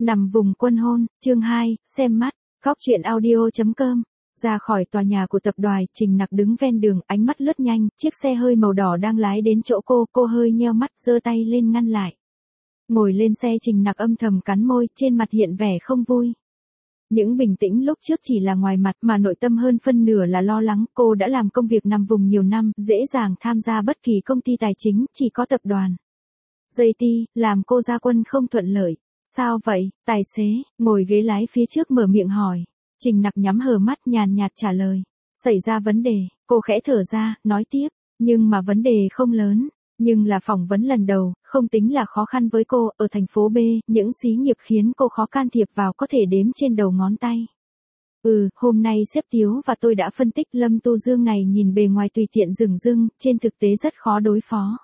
Nằm vùng quân hôn, chương 2, xem mắt, góc truyện audio.com. Ra khỏi tòa nhà của tập đoàn, Trình Nặc đứng ven đường, ánh mắt lướt nhanh, chiếc xe hơi màu đỏ đang lái đến chỗ cô hơi nheo mắt, giơ tay lên ngăn lại. Ngồi lên xe, Trình Nặc âm thầm cắn môi, trên mặt hiện vẻ không vui. Những bình tĩnh lúc trước chỉ là ngoài mặt mà nội tâm hơn phân nửa là lo lắng. Cô đã làm công việc nằm vùng nhiều năm, dễ dàng tham gia bất kỳ công ty tài chính, chỉ có tập đoàn JT làm cô ra quân không thuận lợi. Sao vậy? Tài xế ngồi ghế lái phía trước mở miệng hỏi. Trình Nặc nhắm hờ mắt nhàn nhạt trả lời. Xảy ra vấn đề, cô khẽ thở ra, nói tiếp. Nhưng mà vấn đề không lớn. Nhưng là phỏng vấn lần đầu, không tính là khó khăn với cô. Ở thành phố B, những xí nghiệp khiến cô khó can thiệp vào có thể đếm trên đầu ngón tay. Hôm nay sếp Tiếu và tôi đã phân tích Lâm Tu Dương này nhìn bề ngoài tùy tiện dửng dưng, trên thực tế rất khó đối phó.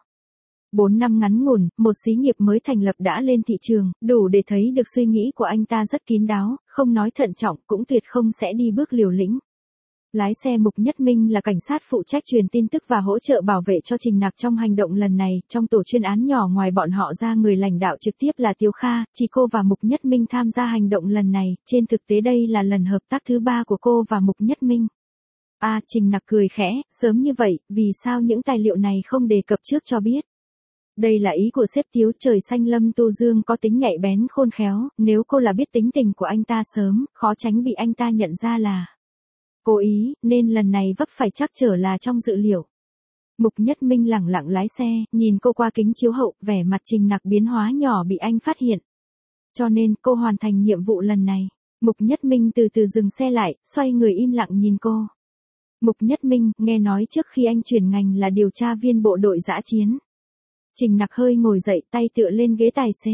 4 năm ngắn ngủn, một xí nghiệp mới thành lập đã lên thị trường, đủ để thấy được suy nghĩ của anh ta rất kín đáo, không nói thận trọng cũng tuyệt không sẽ đi bước liều lĩnh. Lái xe Mục Nhất Minh là cảnh sát phụ trách truyền tin tức và hỗ trợ bảo vệ cho Trình Nặc trong hành động lần này. Trong tổ chuyên án nhỏ ngoài bọn họ ra, người lãnh đạo trực tiếp là Tiếu Kha, chỉ cô và Mục Nhất Minh tham gia hành động lần này. Trên thực tế đây là lần hợp tác thứ 3 của cô và Mục Nhất Minh. Trình Nặc cười khẽ, sớm như vậy, vì sao những tài liệu này không đề cập trước cho biết? Đây là ý của sếp Tiếu. Trời xanh, Lâm Tu Dương có tính nhạy bén khôn khéo, nếu cô là biết tính tình của anh ta sớm, khó tránh bị anh ta nhận ra là cố ý, nên lần này vấp phải trắc trở là trong dự liệu. Mục Nhất Minh lẳng lặng lái xe, nhìn cô qua kính chiếu hậu, vẻ mặt Trình Nặc biến hóa nhỏ bị anh phát hiện. Cho nên, cô hoàn thành nhiệm vụ lần này. Mục Nhất Minh từ từ dừng xe lại, xoay người im lặng nhìn cô. Mục Nhất Minh, nghe nói trước khi anh chuyển ngành là điều tra viên bộ đội dã chiến. Trình Nặc hơi ngồi dậy, tay tựa lên ghế tài xế.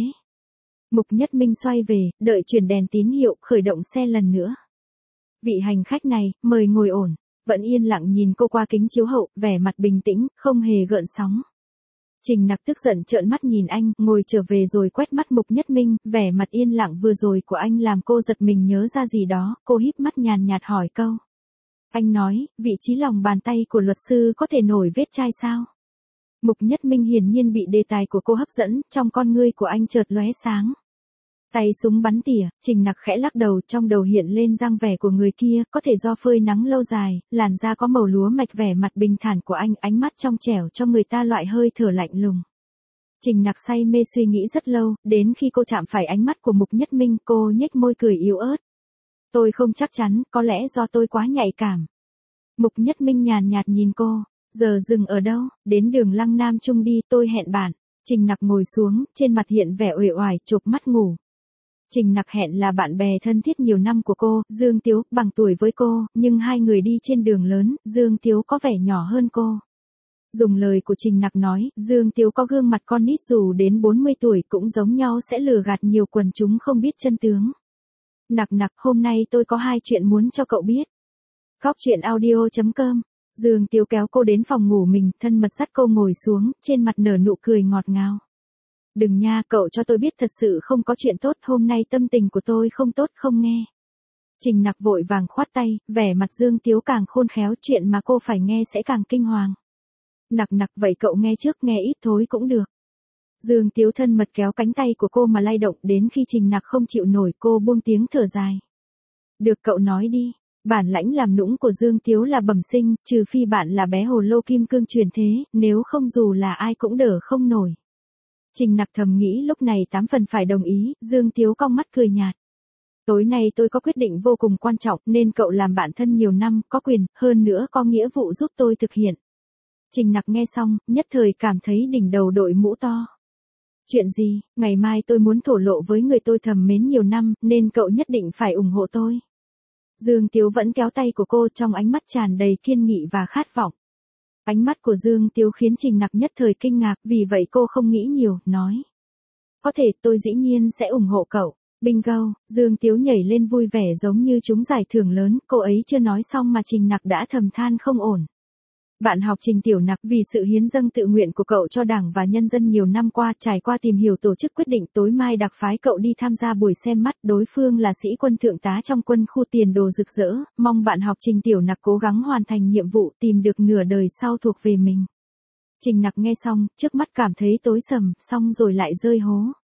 Mục Nhất Minh xoay về, đợi chuyển đèn tín hiệu, khởi động xe lần nữa. Vị hành khách này, mời ngồi ổn. Vẫn yên lặng nhìn cô qua kính chiếu hậu, vẻ mặt bình tĩnh, không hề gợn sóng. Trình Nặc tức giận trợn mắt nhìn anh, ngồi trở về rồi quét mắt Mục Nhất Minh, vẻ mặt yên lặng vừa rồi của anh làm cô giật mình nhớ ra gì đó, cô híp mắt nhàn nhạt hỏi câu. Anh nói, vị trí lòng bàn tay của luật sư có thể nổi vết chai sao? Mục Nhất Minh hiển nhiên bị đề tài của cô hấp dẫn, trong con ngươi của anh chợt lóe sáng. Tay súng bắn tỉa, Trình Nặc khẽ lắc đầu, trong đầu hiện lên dáng vẻ của người kia, có thể do phơi nắng lâu dài, làn da có màu lúa mạch, vẻ mặt bình thản của anh, ánh mắt trong trẻo cho người ta loại hơi thở lạnh lùng. Trình Nặc say mê suy nghĩ rất lâu, đến khi cô chạm phải ánh mắt của Mục Nhất Minh, cô nhếch môi cười yếu ớt. Tôi không chắc chắn, có lẽ do tôi quá nhạy cảm. Mục Nhất Minh nhàn nhạt nhìn cô. Giờ dừng ở đâu? Đến đường Lăng Nam Trung đi, tôi hẹn bạn. Trình Nặc ngồi xuống, trên mặt hiện vẻ uể oải, chộp mắt ngủ. Trình Nặc hẹn là bạn bè thân thiết nhiều năm của cô, Dương Tiếu, bằng tuổi với cô, nhưng hai người đi trên đường lớn, Dương Tiếu có vẻ nhỏ hơn cô. Dùng lời của Trình Nặc nói, Dương Tiếu có gương mặt con nít dù đến 40 tuổi cũng giống nhau, sẽ lừa gạt nhiều quần chúng không biết chân tướng. Nặc, hôm nay tôi có 2 chuyện muốn cho cậu biết. Góc truyện audio.com. Dương Tiếu kéo cô đến phòng ngủ mình, thân mật dắt cô ngồi xuống, trên mặt nở nụ cười ngọt ngào. Đừng nha, cậu cho tôi biết thật sự không có chuyện tốt, hôm nay tâm tình của tôi không tốt, không nghe. Trình Nặc vội vàng khoát tay, vẻ mặt Dương Tiếu càng khôn khéo, chuyện mà cô phải nghe sẽ càng kinh hoàng. Nặc, vậy cậu nghe trước, nghe ít thôi cũng được. Dương Tiếu thân mật kéo cánh tay của cô mà lay động, đến khi Trình Nặc không chịu nổi, cô buông tiếng thở dài. Được, cậu nói đi. Bản lãnh làm nũng của Dương Tiếu là bẩm sinh, trừ phi bạn là bé hồ lô kim cương truyền thế, nếu không dù là ai cũng đỡ không nổi. Trình Nặc thầm nghĩ lúc này 8 phần phải đồng ý, Dương Tiếu cong mắt cười nhạt. Tối nay tôi có quyết định vô cùng quan trọng, nên cậu làm bạn thân nhiều năm, có quyền, hơn nữa có nghĩa vụ giúp tôi thực hiện. Trình Nặc nghe xong, nhất thời cảm thấy đỉnh đầu đội mũ to. Chuyện gì? Ngày mai tôi muốn thổ lộ với người tôi thầm mến nhiều năm, nên cậu nhất định phải ủng hộ tôi. Dương Tiếu vẫn kéo tay của cô, trong ánh mắt tràn đầy kiên nghị và khát vọng. Ánh mắt của Dương Tiếu khiến Trình Nặc nhất thời kinh ngạc, vì vậy cô không nghĩ nhiều, nói. Có thể, tôi dĩ nhiên sẽ ủng hộ cậu. Bingo, Dương Tiếu nhảy lên vui vẻ giống như trúng giải thưởng lớn, cô ấy chưa nói xong mà Trình Nặc đã thầm than không ổn. Bạn học Trình Tiểu Nặc, vì sự hiến dâng tự nguyện của cậu cho Đảng và nhân dân nhiều năm qua, trải qua tìm hiểu tổ chức quyết định tối mai đặc phái cậu đi tham gia buổi xem mắt, đối phương là sĩ quân thượng tá trong quân khu tiền đồ rực rỡ, mong bạn học Trình Tiểu Nặc cố gắng hoàn thành nhiệm vụ, tìm được nửa đời sau thuộc về mình. Trình Nặc nghe xong, trước mắt cảm thấy tối sầm, xong rồi lại rơi hố.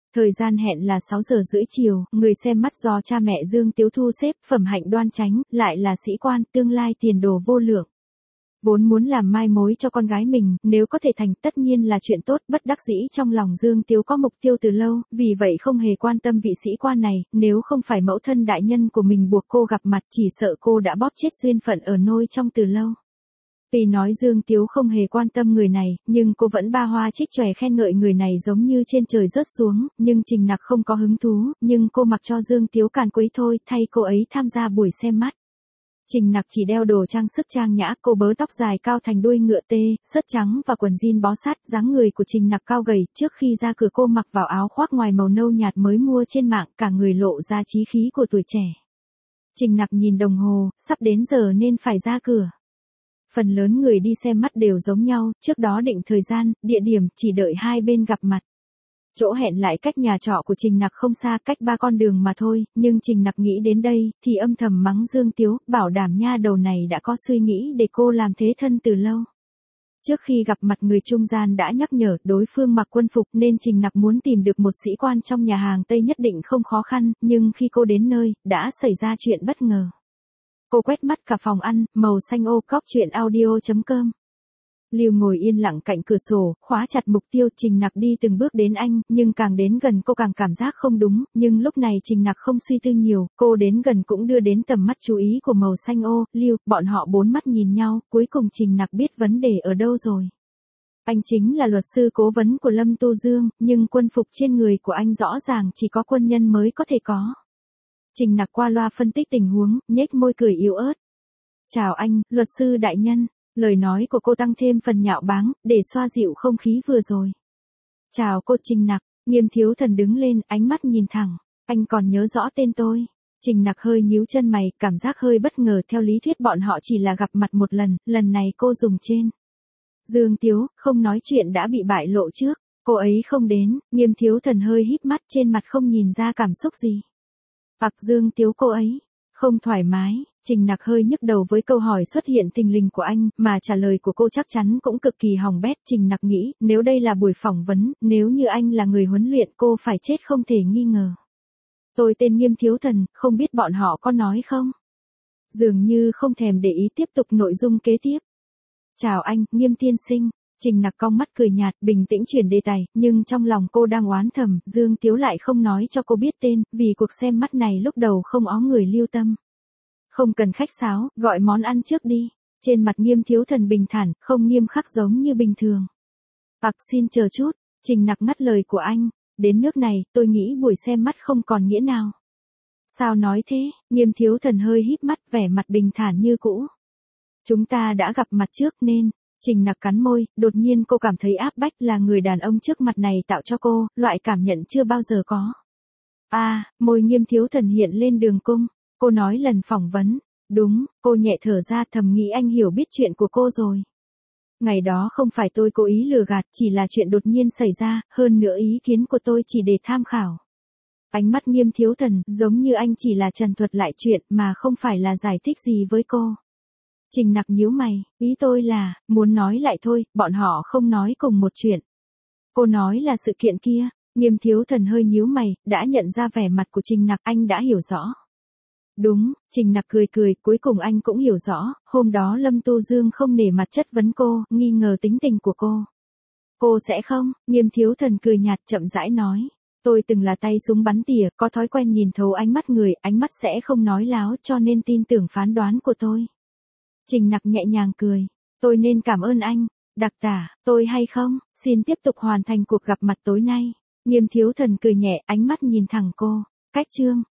Thời gian hẹn là 6 giờ rưỡi chiều, người xem mắt do cha mẹ Dương Tiếu thu xếp, phẩm hạnh đoan chánh, lại là sĩ quan, tương lai tiền đồ vô lượng. Vốn muốn làm mai mối cho con gái mình, nếu có thể thành tất nhiên là chuyện tốt, bất đắc dĩ trong lòng Dương Tiếu có mục tiêu từ lâu, vì vậy không hề quan tâm vị sĩ quan này, nếu không phải mẫu thân đại nhân của mình buộc cô gặp mặt chỉ sợ cô đã bóp chết duyên phận ở nôi trong từ lâu. Tuy nói Dương Tiếu không hề quan tâm người này, nhưng cô vẫn ba hoa trích chòe khen ngợi người này giống như trên trời rớt xuống, nhưng Trình Nặc không có hứng thú, nhưng cô mặc cho Dương Tiếu càn quấy thôi, thay cô ấy tham gia buổi xem mắt. Trình Nặc chỉ đeo đồ trang sức trang nhã, cô bớ tóc dài cao thành đuôi ngựa tê, sớt trắng và quần jean bó sát, dáng người của Trình Nặc cao gầy, trước khi ra cửa cô mặc vào áo khoác ngoài màu nâu nhạt mới mua trên mạng, cả người lộ ra chí khí của tuổi trẻ. Trình Nặc nhìn đồng hồ, sắp đến giờ nên phải ra cửa. Phần lớn người đi xem mắt đều giống nhau, trước đó định thời gian, địa điểm, chỉ đợi hai bên gặp mặt. Chỗ hẹn lại cách nhà trọ của Trình Nặc không xa, cách 3 con đường mà thôi, nhưng Trình Nặc nghĩ đến đây, thì âm thầm mắng Dương Tiếu, bảo đảm nha đầu này đã có suy nghĩ để cô làm thế thân từ lâu. Trước khi gặp mặt người trung gian đã nhắc nhở đối phương mặc quân phục nên Trình Nặc muốn tìm được một sĩ quan trong nhà hàng Tây nhất định không khó khăn, nhưng khi cô đến nơi, đã xảy ra chuyện bất ngờ. Cô quét mắt cả phòng ăn, màu xanh ô cóc chuyện audio.com. Lưu ngồi yên lặng cạnh cửa sổ, khóa chặt mục tiêu. Trình Nặc đi từng bước đến anh, nhưng càng đến gần cô càng cảm giác không đúng, nhưng lúc này Trình Nặc không suy tư nhiều, cô đến gần cũng đưa đến tầm mắt chú ý của màu xanh ô, Lưu, bọn họ bốn mắt nhìn nhau, cuối cùng Trình Nặc biết vấn đề ở đâu rồi. Anh chính là luật sư cố vấn của Lâm Tu Dương, nhưng quân phục trên người của anh rõ ràng chỉ có quân nhân mới có thể có. Trình Nặc qua loa phân tích tình huống, nhếch môi cười yếu ớt. Chào anh, luật sư đại nhân. Lời nói của cô tăng thêm phần nhạo báng, để xoa dịu không khí vừa rồi. Chào cô Trình Nặc, Nghiêm Thiếu Thần đứng lên, ánh mắt nhìn thẳng. Anh còn nhớ rõ tên tôi. Trình Nặc hơi nhíu chân mày, cảm giác hơi bất ngờ, theo lý thuyết bọn họ chỉ là gặp mặt một lần, lần này cô dùng trên. Dương Tiếu, không nói chuyện đã bị bại lộ trước, cô ấy không đến, Nghiêm Thiếu Thần hơi híp mắt, trên mặt không nhìn ra cảm xúc gì. Dương Tiếu cô ấy, không thoải mái. Trình Nặc hơi nhức đầu với câu hỏi xuất hiện thình lình của anh, mà trả lời của cô chắc chắn cũng cực kỳ hỏng bét. Trình Nặc nghĩ, nếu đây là buổi phỏng vấn, nếu như anh là người huấn luyện cô phải chết không thể nghi ngờ. Tôi tên Nghiêm Thiếu Thần, không biết bọn họ có nói không? Dường như không thèm để ý tiếp tục nội dung kế tiếp. Chào anh, Nghiêm tiên sinh. Trình Nặc cong mắt cười nhạt, bình tĩnh chuyển đề tài, nhưng trong lòng cô đang oán thầm, Dương Tiếu lại không nói cho cô biết tên, vì cuộc xem mắt này lúc đầu không ó người lưu tâm. Không cần khách sáo, gọi món ăn trước đi. Trên mặt Nghiêm Thiếu Thần bình thản, không nghiêm khắc giống như bình thường. Xin chờ chút, Trình Nặc ngắt lời của anh. Đến nước này, tôi nghĩ buổi xem mắt không còn nghĩa nào. Sao nói thế? Nghiêm Thiếu Thần hơi híp mắt, vẻ mặt bình thản như cũ. Chúng ta đã gặp mặt trước nên. Trình Nặc cắn môi, đột nhiên cô cảm thấy áp bách, là người đàn ông trước mặt này tạo cho cô, loại cảm nhận chưa bao giờ có. Môi Nghiêm Thiếu Thần hiện lên đường cung. Cô nói lần phỏng vấn. Đúng, cô nhẹ thở ra, thầm nghĩ anh hiểu biết chuyện của cô rồi. Ngày đó không phải tôi cố ý lừa gạt, chỉ là chuyện đột nhiên xảy ra, hơn nữa ý kiến của tôi chỉ để tham khảo. Ánh mắt Nghiêm Thiếu Thần, giống như anh chỉ là trần thuật lại chuyện, mà không phải là giải thích gì với cô. Trình Nặc nhíu mày, ý tôi là, muốn nói lại thôi, bọn họ không nói cùng một chuyện. Cô nói là sự kiện kia. Nghiêm Thiếu Thần hơi nhíu mày, đã nhận ra vẻ mặt của Trình Nặc, anh đã hiểu rõ. Đúng, Trình Nặc cười cười, cuối cùng anh cũng hiểu rõ, hôm đó Lâm Tu Dương không nể mặt chất vấn cô, nghi ngờ tính tình của cô. Cô sẽ không? Nghiêm Thiếu Thần cười nhạt chậm rãi nói. Tôi từng là tay súng bắn tỉa, có thói quen nhìn thấu ánh mắt người, ánh mắt sẽ không nói láo, cho nên tin tưởng phán đoán của tôi. Trình Nặc nhẹ nhàng cười. Tôi nên cảm ơn anh. Đặc tả, tôi hay không? Xin tiếp tục hoàn thành cuộc gặp mặt tối nay. Nghiêm Thiếu Thần cười nhẹ, ánh mắt nhìn thẳng cô. Cách chương.